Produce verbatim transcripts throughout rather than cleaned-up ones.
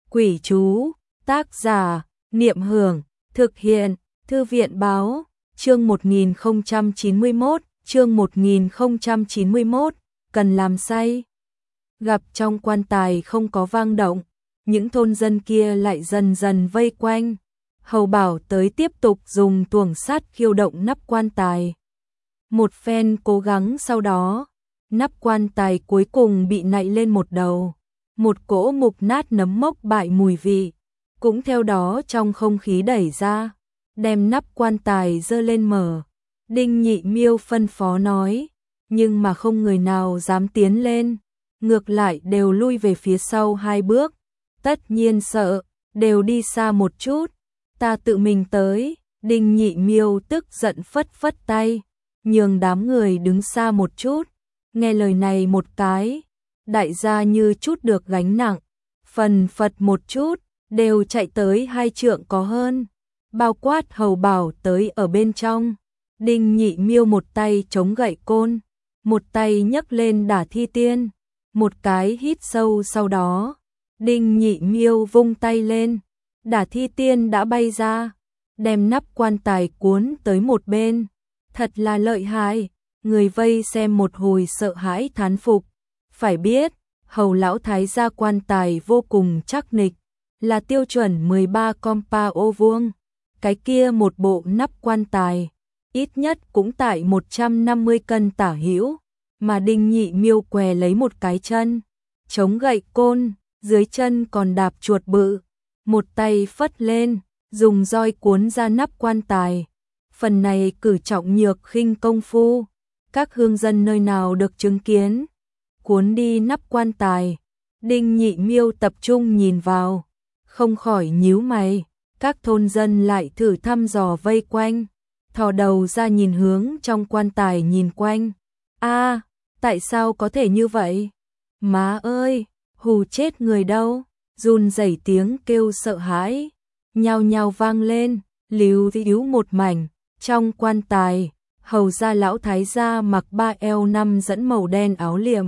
Quỷ chú, tác giả, Niệm Hưởng, thực hiện, Thư viện báo, chương một nghìn không trăm chín mươi mốt, chương một nghìn không trăm chín mươi mốt, cần làm say. Gặp trong quan tài không có vang động, những thôn dân kia lại dần dần vây quanh. Hầu Bảo tới tiếp tục dùng tuồng sắt khiêu động nắp quan tài. Một phen cố gắng sau đó, nắp quan tài cuối cùng bị nạy lên một đầu. Một cỗ mục nát nấm mốc bại mùi vị, cũng theo đó trong không khí đẩy ra, đem nắp quan tài dơ lên mở. Đinh Nhị Miêu phân phó nói, nhưng mà không người nào dám tiến lên, ngược lại đều lui về phía sau hai bước, tất nhiên sợ, đều đi xa một chút, ta tự mình tới. Đinh Nhị Miêu tức giận phất phất tay, nhường đám người đứng xa một chút. Nghe lời này một cái, đại gia như chút được gánh nặng, phần phật một chút, đều chạy tới hai trượng có hơn, bao quát Hầu Bảo tới ở bên trong. Đinh Nhị Miêu một tay chống gậy côn, một tay nhấc lên đả thi tiên, một cái hít sâu sau đó, Đinh Nhị Miêu vung tay lên, đả thi tiên đã bay ra, đem nắp quan tài cuốn tới một bên, thật là lợi hại. Người vây xem một hồi sợ hãi thán phục, phải biết, Hầu lão thái gia quan tài vô cùng chắc nịch, là tiêu chuẩn mười ba compa ô vuông, cái kia một bộ nắp quan tài, ít nhất cũng tại một trăm năm mươi cân tả hữu, mà Đinh Nhị Miêu què lấy một cái chân, chống gậy côn, dưới chân còn đạp chuột bự, một tay phất lên, dùng roi cuốn ra nắp quan tài. Phần này cử trọng nhược khinh công phu, các hương dân nơi nào được chứng kiến. Cuốn đi nắp quan tài, Đinh Nhị Miêu tập trung nhìn vào, không khỏi nhíu mày. Các thôn dân lại thử thăm dò vây quanh, thò đầu ra nhìn hướng trong quan tài nhìn quanh. A, tại sao có thể như vậy? Má ơi, hù chết người đâu. Run rẩy tiếng kêu sợ hãi, nhao nhao vang lên, líu díu một mảnh. Trong quan tài, Hầu gia lão thái gia mặc ba eo năm dẫn màu đen áo liệm,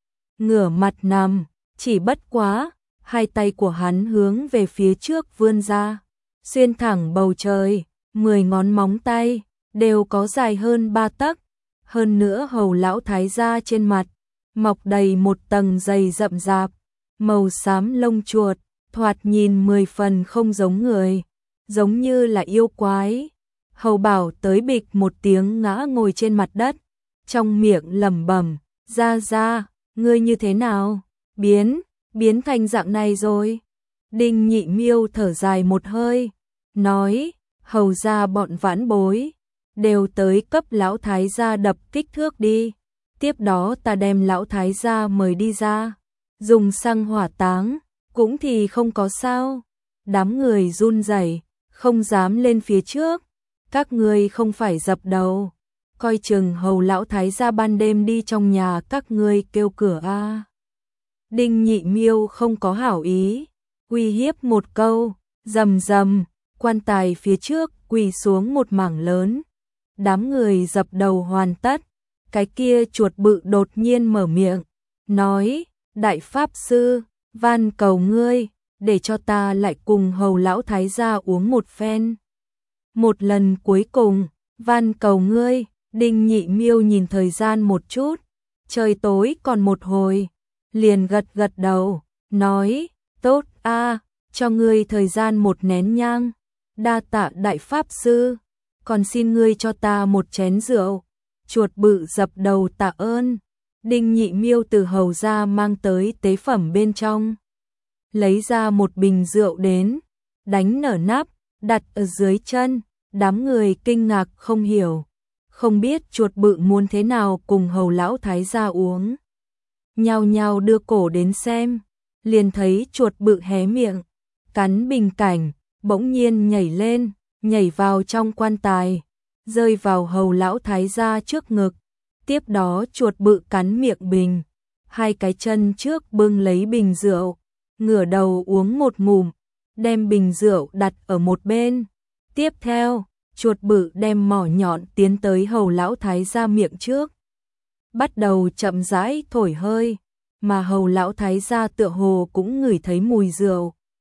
ngửa mặt nằm, chỉ bất quá, hai tay của hắn hướng về phía trước vươn ra, xuyên thẳng bầu trời, mười ngón móng tay đều có dài hơn ba tấc. Hơn nữa Hầu lão thái gia trên mặt mọc đầy một tầng dày rậm rạp, màu xám lông chuột, thoạt nhìn mười phần không giống người, giống như là yêu quái. Hầu Bảo tới bịch một tiếng ngã ngồi trên mặt đất, trong miệng lẩm bẩm, "Gia gia, ngươi như thế nào? Biến, biến thành dạng này rồi." Đinh Nhị Miêu thở dài một hơi, nói, "Hầu gia bọn vãn bối đều tới cấp lão thái gia đập kích thước đi, tiếp đó ta đem lão thái gia mời đi ra, dùng xăng hỏa táng, cũng thì không có sao." Đám người run rẩy, không dám lên phía trước. "Các ngươi không phải dập đầu, coi chừng Hầu lão thái gia ban đêm đi trong nhà các ngươi kêu cửa a." À. Đinh Nhị Miêu không có hảo ý, uy hiếp một câu, rầm rầm, quan tài phía trước quỳ xuống một mảng lớn. Đám người dập đầu hoàn tất, cái kia chuột bự đột nhiên mở miệng, nói, "Đại pháp sư, van cầu ngươi, để cho ta lại cùng Hầu lão thái gia uống một phen. Một lần cuối cùng, van cầu ngươi." Đinh Nhị Miêu nhìn thời gian một chút, trời tối còn một hồi, liền gật gật đầu, nói, "Tốt a, cho ngươi thời gian một nén nhang, đa tạ đại pháp sư, còn xin ngươi cho ta một chén rượu." Chuột bự dập đầu tạ ơn. Đinh Nhị Miêu từ hầu ra mang tới tế phẩm bên trong, lấy ra một bình rượu đến, đánh nở nắp, đặt ở dưới chân. Đám người kinh ngạc không hiểu, không biết chuột bự muốn thế nào cùng Hầu lão thái gia uống. Nhao nhao đưa cổ đến xem, liền thấy chuột bự hé miệng, cắn bình cảnh, bỗng nhiên nhảy lên, nhảy vào trong quan tài, rơi vào Hầu lão thái gia trước ngực. Tiếp đó chuột bự cắn miệng bình, hai cái chân trước bưng lấy bình rượu, ngửa đầu uống một ngụm, đem bình rượu đặt ở một bên. Tiếp theo, chuột bự đem mỏ nhọn tiến tới Hầu lão thái gia miệng trước, bắt đầu chậm rãi thổi hơi, mà Hầu lão thái gia tựa hồ cũng ngửi thấy mùi rượu,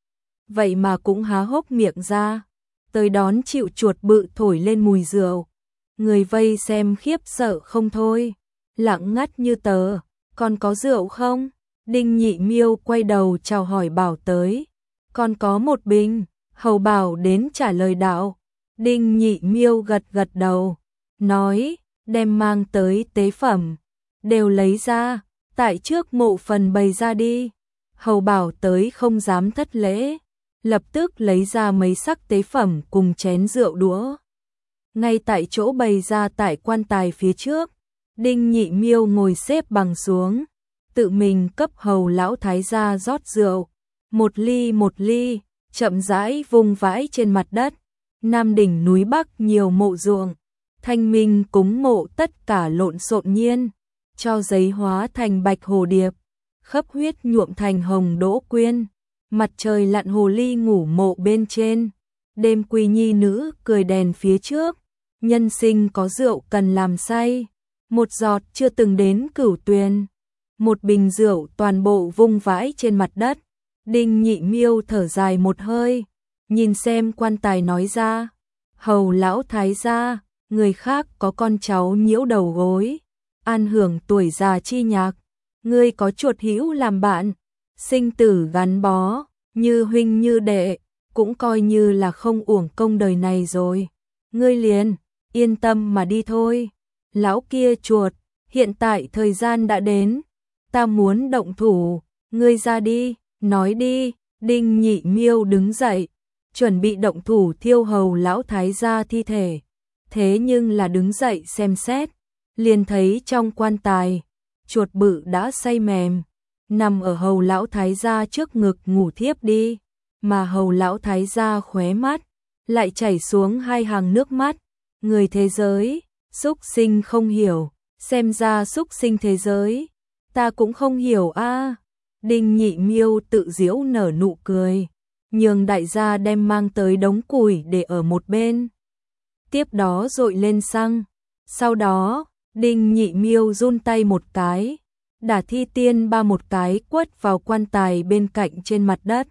vậy mà cũng há hốc miệng ra, tới đón chịu chuột bự thổi lên mùi rượu. Người vây xem khiếp sợ không thôi, lặng ngắt như tờ, còn có rượu không? Đinh Nhị Miêu quay đầu chào hỏi Bảo tới, còn có một bình. Hầu Bảo đến trả lời đạo. Đinh Nhị Miêu gật gật đầu, nói, đem mang tới tế phẩm, đều lấy ra, tại trước mộ phần bày ra đi. Hầu Bảo tới không dám thất lễ, lập tức lấy ra mấy sắc tế phẩm cùng chén rượu đũa. Ngay tại chỗ bày ra tại quan tài phía trước, Đinh Nhị Miêu ngồi xếp bằng xuống, tự mình cấp Hầu lão thái gia rót rượu, một ly một ly, chậm rãi vung vãi trên mặt đất. Nam đỉnh núi Bắc nhiều mộ ruộng, thanh minh cúng mộ tất cả lộn xộn nhiên, cho giấy hóa thành bạch hồ điệp, khắp huyết nhuộm thành hồng đỗ quyên. Mặt trời lặn hồ ly ngủ mộ bên trên, đêm quy nhi nữ cười đèn phía trước, nhân sinh có rượu cần làm say, một giọt chưa từng đến cửu tuyền, một bình rượu toàn bộ vung vãi trên mặt đất. Đinh Nhị Miêu thở dài một hơi, nhìn xem quan tài nói ra, Hầu lão thái gia, người khác có con cháu nhiễu đầu gối, an hưởng tuổi già chi nhạc, ngươi có chuột hữu làm bạn, sinh tử gắn bó, như huynh như đệ, cũng coi như là không uổng công đời này rồi. Ngươi liền, yên tâm mà đi thôi. Lão kia chuột, hiện tại thời gian đã đến, ta muốn động thủ, ngươi ra đi, nói đi. Đinh Nhị Miêu đứng dậy, chuẩn bị động thủ thiêu Hầu lão thái gia thi thể. Thế nhưng là đứng dậy xem xét, liền thấy trong quan tài, chuột bự đã say mềm, nằm ở Hầu lão thái gia trước ngực ngủ thiếp đi, mà Hầu lão thái gia khóe mắt lại chảy xuống hai hàng nước mắt. Người thế giới, súc sinh không hiểu, xem ra súc sinh thế giới, ta cũng không hiểu a. À. Đinh Nhị Miêu tự giễu nở nụ cười, nhường đại gia đem mang tới đống củi để ở một bên, tiếp đó dội lên xăng. Sau đó, Đinh Nhị Miêu run tay một cái, đả thi tiên ba một cái quất vào quan tài bên cạnh trên mặt đất.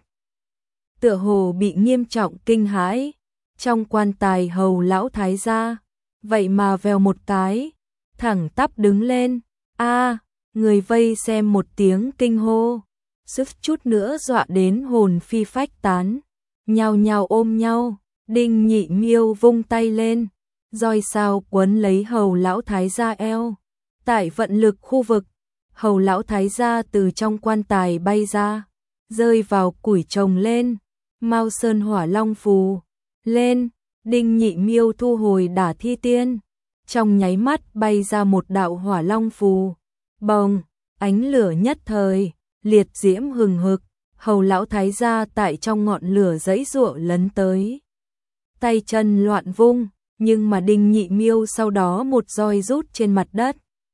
Tựa hồ bị nghiêm trọng kinh hãi, trong quan tài Hầu lão thái gia, vậy mà vèo một cái, thẳng tắp đứng lên. A, người vây xem một tiếng kinh hô, suýt chút nữa dọa đến hồn phi phách tán, nhao nhao ôm nhau. Đinh Nhị Miêu vung tay lên, roi sao quấn lấy Hầu lão thái gia eo. Tại vận lực khu vực, Hầu lão thái gia từ trong quan tài bay ra, rơi vào củi trồng lên, Mao Sơn Hỏa Long phù lên. Đinh Nhị Miêu thu hồi đả thi tiên, trong nháy mắt bay ra một đạo hỏa long phù, bồng, ánh lửa nhất thời, liệt diễm hừng hực. Hầu lão thái gia tại trong ngọn lửa giãy giụa lấn tới, tay chân loạn vung, nhưng mà Đinh Nhị Miêu sau đó một roi rút trên mặt đất.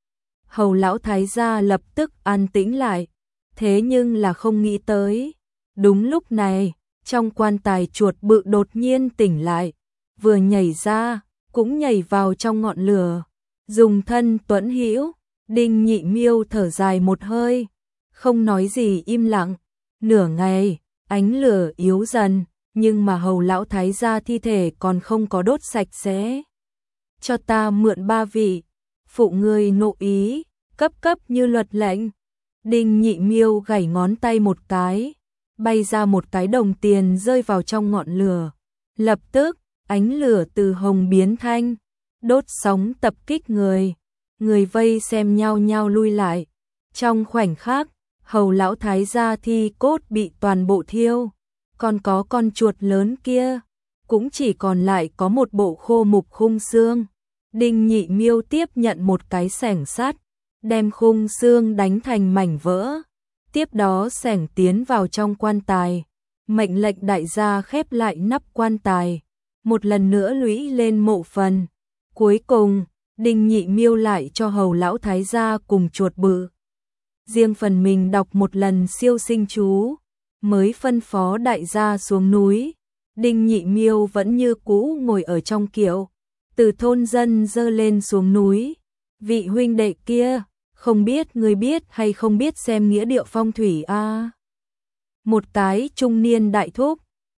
Hầu lão thái gia lập tức an tĩnh lại, thế nhưng là không nghĩ tới. Đúng lúc này, trong quan tài chuột bự đột nhiên tỉnh lại, vừa nhảy ra, cũng nhảy vào trong ngọn lửa, dùng thân tuẫn hữu. Đinh Nhị Miêu thở dài một hơi, không nói gì im lặng. Nửa ngày, ánh lửa yếu dần, nhưng mà Hầu lão thái gia thi thể còn không có đốt sạch sẽ. Cho ta mượn ba vị, phụ ngươi nộ ý, cấp cấp như luật lệnh. Đinh Nhị Miêu gảy ngón tay một cái, bay ra một cái đồng tiền rơi vào trong ngọn lửa. Lập tức, ánh lửa từ hồng biến thanh, đốt sóng tập kích người. Người vây xem nhau nhau lui lại. Trong khoảnh khắc, Hầu lão thái gia thi cốt bị toàn bộ thiêu, còn có con chuột lớn kia, cũng chỉ còn lại có một bộ khô mục khung xương. Đinh Nhị Miêu tiếp nhận một cái xẻng sắt, đem khung xương đánh thành mảnh vỡ, tiếp đó xẻng tiến vào trong quan tài, mệnh lệnh đại gia khép lại nắp quan tài, một lần nữa lũy lên mộ phần. Cuối cùng, Đinh Nhị Miêu lại cho Hầu lão thái gia cùng chuột bự riêng phần mình đọc một lần siêu sinh chú, mới phân phó đại gia xuống núi. Đinh Nhị Miêu vẫn như cũ ngồi ở trong kiệu, từ thôn dân dơ lên xuống núi. Vị huynh đệ kia, không biết người biết hay không biết xem nghĩa địa phong thủy a? À? Một cái trung niên đại thúc,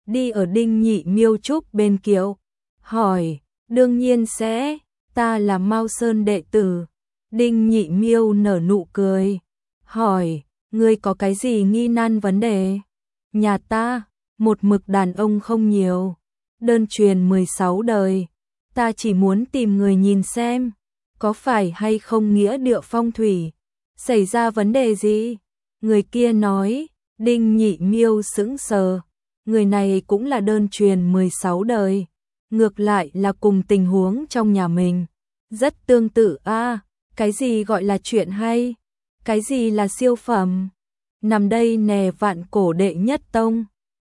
đi ở Đinh Nhị Miêu Trúc bên kiệu, hỏi, đương nhiên sẽ, ta là Mao Sơn đệ tử. Đinh Nhị Miêu nở nụ cười, hỏi, ngươi có cái gì nghi nan vấn đề? Nhà ta, một mực đàn ông không nhiều, đơn truyền mười sáu đời, ta chỉ muốn tìm người nhìn xem, có phải hay không nghĩa địa phong thủy, xảy ra vấn đề gì? Người kia nói. Đinh Nhị Miêu sững sờ, người này cũng là đơn truyền mười sáu đời, ngược lại là cùng tình huống trong nhà mình, rất tương tự a. À, cái gì gọi là chuyện hay? Cái gì là siêu phẩm? Nằm đây nè vạn cổ đệ nhất tông.